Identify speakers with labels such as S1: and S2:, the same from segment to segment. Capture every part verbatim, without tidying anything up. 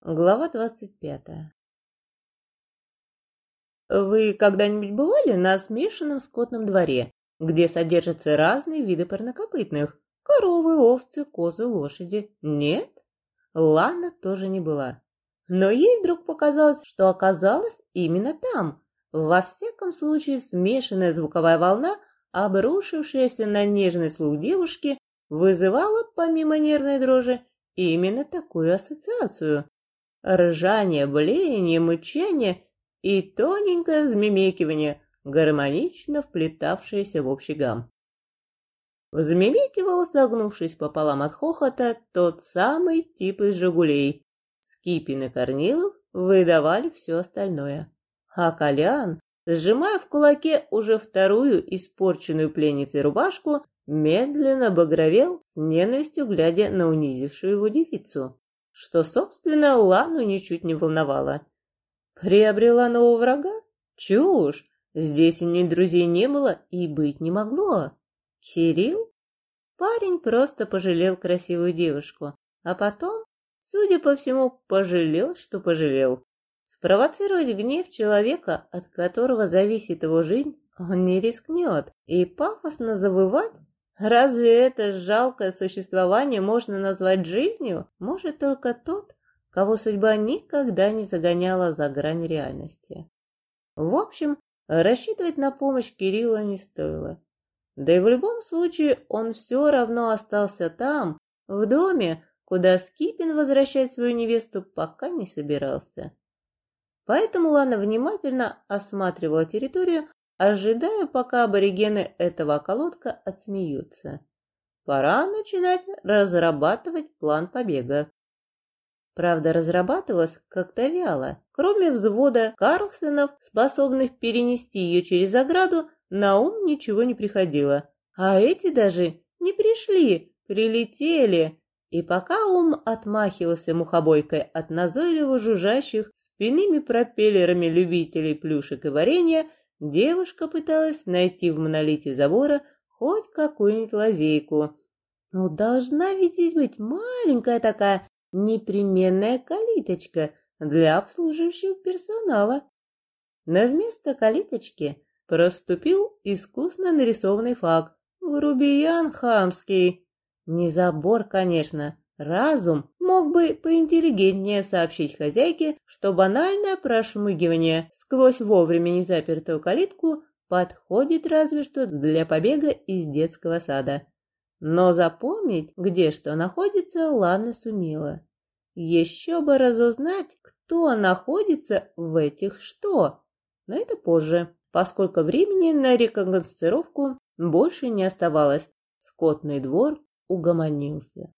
S1: Глава двадцать пятая. Вы когда-нибудь бывали на смешанном скотном дворе, где содержатся разные виды парнокопытных? Коровы, овцы, козы, лошади. Нет? Лана тоже не была. Но ей вдруг показалось, что оказалась именно там. Во всяком случае, смешанная звуковая волна, обрушившаяся на нежный слух девушки, вызывала, помимо нервной дрожи, именно такую ассоциацию. Ржание, блеяние, мычание и тоненькое взмемекивание, гармонично вплетавшееся в общий гам. Взмемекивал, согнувшись пополам от хохота, тот самый тип из «Жигулей». Скипин и Корнилов выдавали все остальное. А Колян, сжимая в кулаке уже вторую испорченную пленницей рубашку, медленно багровел, с ненавистью глядя на унизившую его девицу, что, собственно, Лану ничуть не волновало. Приобрела нового врага? Чушь! Здесь и ни друзей не было и быть не могло. Кирилл? Парень просто пожалел красивую девушку, а потом, судя по всему, пожалел, что пожалел. Спровоцировать гнев человека, от которого зависит его жизнь, он не рискнет, и пафосно завывать. Разве это жалкое существование можно назвать жизнью? Может только тот, кого судьба никогда не загоняла за грань реальности. В общем, рассчитывать на помощь Кирилла не стоило. Да и в любом случае он все равно остался там, в доме, куда Скипин возвращать свою невесту пока не собирался. Поэтому Лана внимательно осматривала территорию, ожидая, пока аборигены этого околотка отсмеются. Пора начинать разрабатывать план побега. Правда, разрабатывалась как-то вяло. Кроме взвода Карлсонов, способных перенести ее через ограду, на ум ничего не приходило. А эти даже не пришли, прилетели. И пока ум отмахивался мухобойкой от назойливо жужжащих спинными пропеллерами любителей плюшек и варенья, девушка пыталась найти в монолите забора хоть какую-нибудь лазейку. Ну, должна ведь здесь быть маленькая такая непременная калиточка для обслуживающего персонала. Но вместо калиточки проступил искусно нарисованный факт. Грубиян хамский. Не забор, конечно. Разум мог бы поинтеллигентнее сообщить хозяйке, что банальное прошмыгивание сквозь вовремя незапертую калитку подходит разве что для побега из детского сада. Но запомнить, где что находится, Лана сумела. Еще бы разузнать, кто находится в этих что. Но это позже, поскольку времени на рекогносцировку больше не оставалось. Скотный двор угомонился.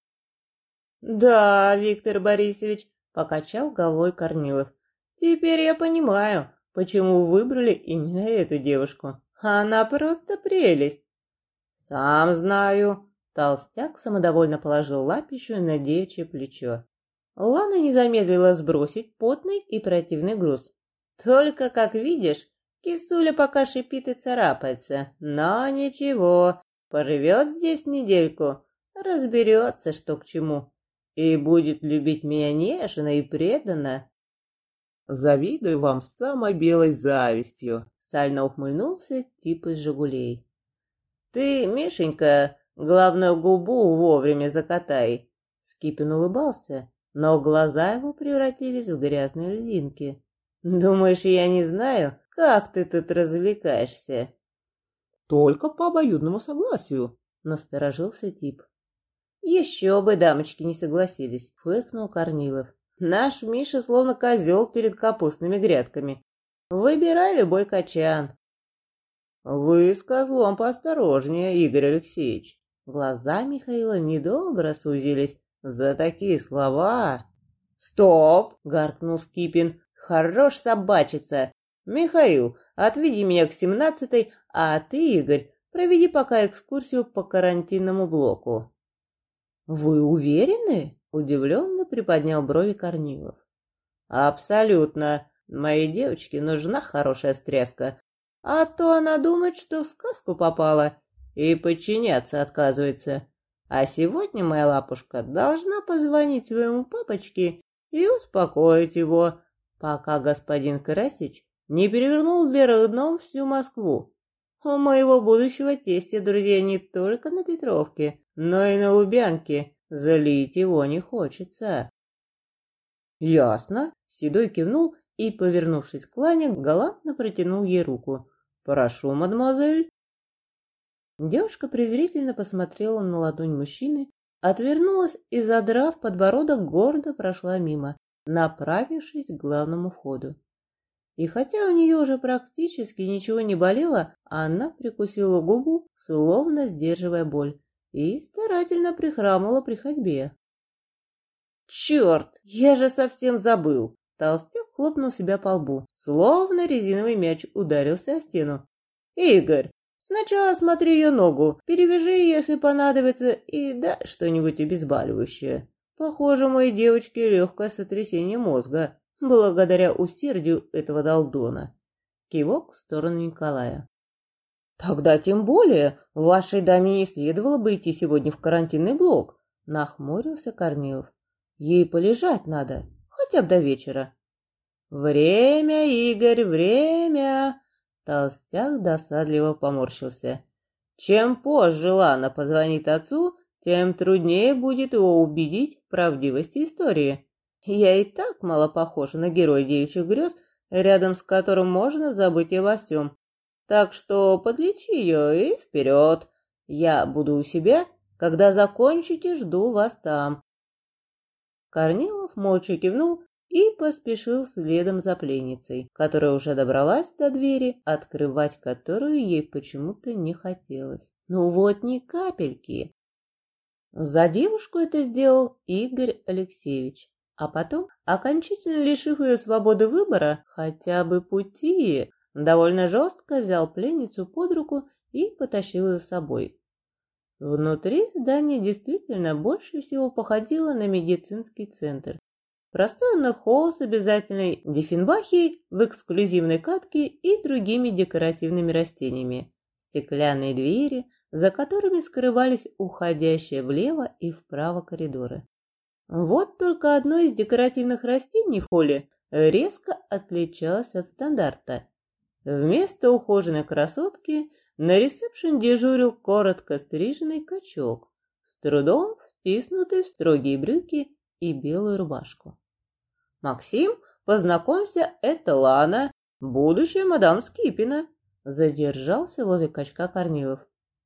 S1: «Да, Виктор Борисович», — покачал головой Корнилов, — «теперь я понимаю, почему выбрали именно эту девушку. Она просто прелесть». «Сам знаю», — толстяк самодовольно положил лапищу на девичье плечо. Лана не замедлила сбросить потный и противный груз. «Только, как видишь, кисуля пока шипит и царапается, но ничего, поживет здесь недельку, разберется, что к чему, и будет любить меня нежно и преданно».
S2: «Завидую вам самой белой завистью»,
S1: — сально ухмыльнулся тип из «Жигулей». «Ты, Мишенька, главную губу вовремя закатай!» Скипин улыбался, но глаза его превратились в грязные льдинки. «Думаешь, я не знаю, как ты тут развлекаешься?»
S2: «Только по обоюдному согласию»,
S1: — насторожился тип. «Еще бы дамочки не согласились», — фыркнул Корнилов. «Наш Миша словно козел перед капустными грядками. Выбирай любой качан».
S2: «Вы с козлом поосторожнее, Игорь Алексеевич».
S1: Глаза Михаила недобро сузились. «За такие слова...» «Стоп!» — гаркнул Скипин. «Хорош собачиться! Михаил, отведи меня к семнадцатой, а ты, Игорь, проведи пока экскурсию по карантинному блоку». «Вы уверены?» — удивленно приподнял брови Корнилов. «Абсолютно. Моей девочке нужна хорошая стряска. А то она думает, что в сказку попала, и подчиняться отказывается. А сегодня моя лапушка должна позвонить своему папочке и успокоить его, пока господин Красич не перевернул вверх дном всю Москву. У моего будущего тестя друзья не только на Петровке, но и на Лубянке. Залить его не хочется. Ясно. Седой кивнул и, повернувшись к Лане, галантно протянул ей руку. Прошу, мадемуазель. Девушка презрительно посмотрела на ладонь мужчины, отвернулась и, задрав подбородок, гордо прошла мимо, направившись к главному входу. И хотя у нее уже практически ничего не болело, она прикусила губу, словно сдерживая боль, и старательно прихрамывала при ходьбе. «Черт, я же совсем забыл!» Толстяк хлопнул себя по лбу, словно резиновый мяч ударился о стену. «Игорь, сначала осмотри ее ногу, перевяжи, если понадобится, и дай что-нибудь обезболивающее. Похоже, моей девочке легкое сотрясение мозга, благодаря усердию этого долдона». Кивок в сторону Николая. «Тогда тем более вашей даме не следовало бы идти сегодня в карантинный блок», — нахмурился Корнилов. «Ей полежать надо, хотя бы до вечера». «Время, Игорь, время!» Толстяк досадливо поморщился. «Чем позже Лана позвонит отцу, тем труднее будет его убедить в правдивости истории. Я и так мало похожа на героя девичьих грез, рядом с которым можно забыть обо всем. Так что подлечи ее и вперед. Я буду у себя, когда закончите, жду вас там». Корнилов молча кивнул и поспешил следом за пленницей, которая уже добралась до двери, открывать которую ей почему-то не хотелось. Ну вот ни капельки. За девушку это сделал Игорь Алексеевич, а потом, окончательно лишив ее свободы выбора, хотя бы пути, довольно жестко взял пленницу под руку и потащил за собой. Внутри здание действительно больше всего походило на медицинский центр. Просторный холл с обязательной диффенбахией в эксклюзивной катке и другими декоративными растениями. Стеклянные двери, за которыми скрывались уходящие влево и вправо коридоры. Вот только одно из декоративных растений в холле резко отличалось от стандарта. Вместо ухоженной красотки на ресепшн дежурил коротко стриженный качок, с трудом втиснутый в строгие брюки и белую рубашку. «Максим, познакомься, это Лана, будущая мадам Скипина», задержался возле качка Корнилов.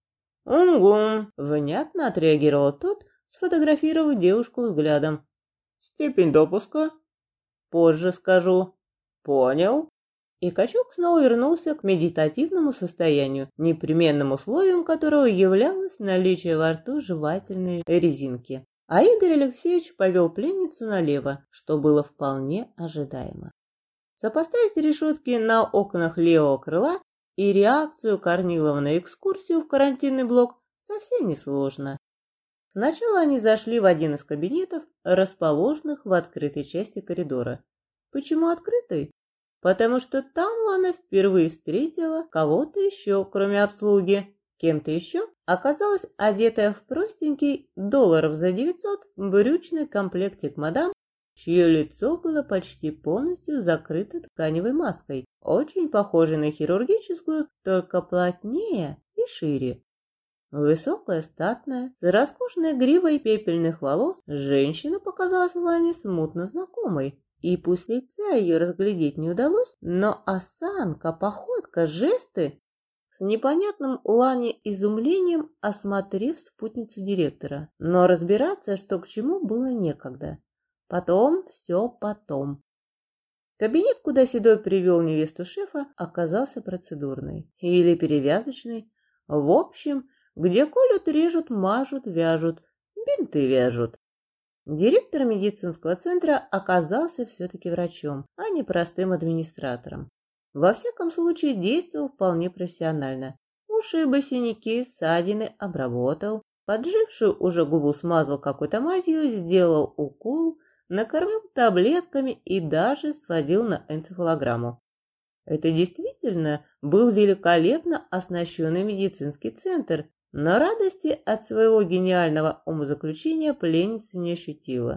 S1: «Угу», внятно отреагировал тот, сфотографировав девушку взглядом. «Степень допуска?» «Позже скажу». «Понял». И качок снова вернулся к медитативному состоянию, непременным условием которого являлось наличие во рту жевательной резинки. А Игорь Алексеевич повел пленницу налево, что было вполне ожидаемо. Сопоставить решетки на окнах левого крыла и реакцию Корнилова на экскурсию в карантинный блок совсем несложно. Сначала они зашли в один из кабинетов, расположенных в открытой части коридора. Почему открытой? Потому что там Лана впервые встретила кого-то еще, кроме обслуги. Кем-то еще оказалась одетая в простенький долларов за девятьсот брючный комплектик мадам, чье лицо было почти полностью закрыто тканевой маской, очень похожей на хирургическую, только плотнее и шире. Высокая, статная, с роскошной гривой пепельных волос, женщина показалась Лане смутно знакомой. И пусть лица ее разглядеть не удалось, но осанка, походка, жесты... С непонятным Лане изумлением осмотрев спутницу директора, но разбираться, что к чему, было некогда. Потом, все потом. Кабинет, куда Седой привел невесту шефа, оказался процедурный или перевязочный. В общем, где колют, режут, мажут, вяжут, бинты вяжут. Директор медицинского центра оказался все-таки врачом, а не простым администратором. Во всяком случае, действовал вполне профессионально. Ушибы, синяки, ссадины обработал, поджившую уже губу смазал какой-то мазью, сделал укол, накормил таблетками и даже сводил на энцефалограмму. Это действительно был великолепно оснащенный медицинский центр, но радости от своего гениального умозаключения пленница не ощутила,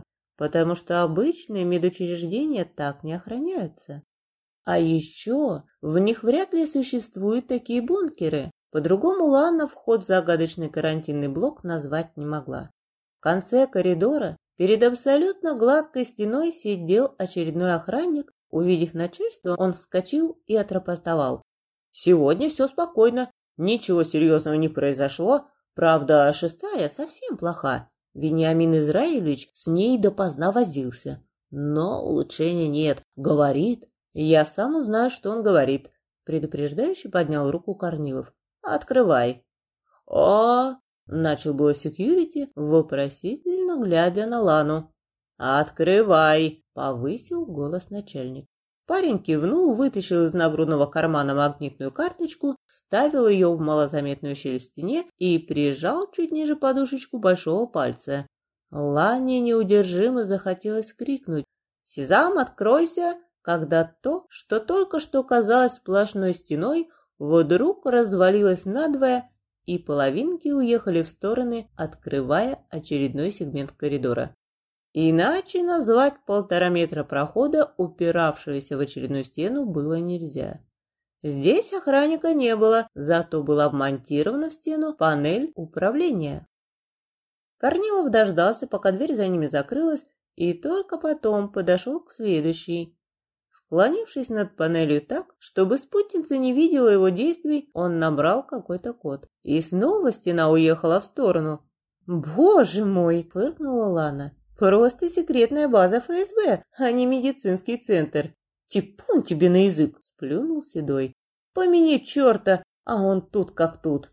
S1: потому что обычные медучреждения так не охраняются. А еще в них вряд ли существуют такие бункеры. По-другому Лана вход в загадочный карантинный блок назвать не могла. В конце коридора перед абсолютно гладкой стеной сидел очередной охранник. Увидев начальство, он вскочил и отрапортовал: «Сегодня все спокойно, ничего серьезного не произошло. Правда, шестая совсем плоха. Вениамин Израилевич с ней допоздна возился. Но улучшения нет. Говорит. Я сам узнаю, что он говорит». Предупреждающе поднял руку Корнилов. «Открывай». «О!» — начал было секьюрити, вопросительно глядя на Лану. «Открывай!» — повысил голос начальник. Парень кивнул, вытащил из нагрудного кармана магнитную карточку, вставил ее в малозаметную щель в стене и прижал чуть ниже подушечку большого пальца. Лане неудержимо захотелось крикнуть: «Сезам, откройся!», когда то, что только что казалось сплошной стеной, вдруг развалилось надвое, и половинки уехали в стороны, открывая очередной сегмент коридора. Иначе назвать полтора метра прохода, упиравшегося в очередную стену, было нельзя. Здесь охранника не было, зато была вмонтирована в стену панель управления. Корнилов дождался, пока дверь за ними закрылась, и только потом подошел к следующей. Склонившись над панелью так, чтобы спутница не видела его действий, он набрал какой-то код. И снова стена уехала в сторону. «Боже мой!» – фыркнула Лана. «Просто секретная база эф эс бэ, а не медицинский центр». «Типун тебе на язык!» – сплюнул Седой. «Помяни черта, а он тут как тут».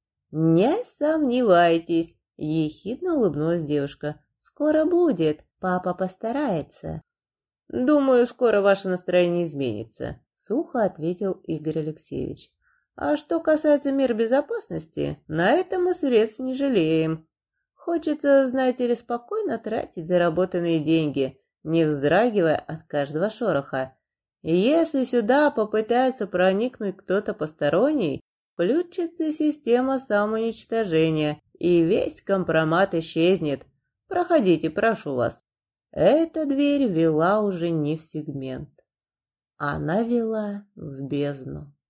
S1: «Не сомневайтесь!» – ехидно улыбнулась девушка. «Скоро будет, папа постарается». «Думаю, скоро ваше настроение изменится», – сухо ответил Игорь Алексеевич. «А что касается мер безопасности, на это мы средств не жалеем. Хочется, знаете ли, спокойно тратить заработанные деньги, не вздрагивая от каждого шороха. И если сюда попытается проникнуть кто-то посторонний, включится система самоуничтожения, и весь компромат исчезнет. Проходите, прошу вас». Эта дверь вела уже не в сегмент. Она вела в бездну.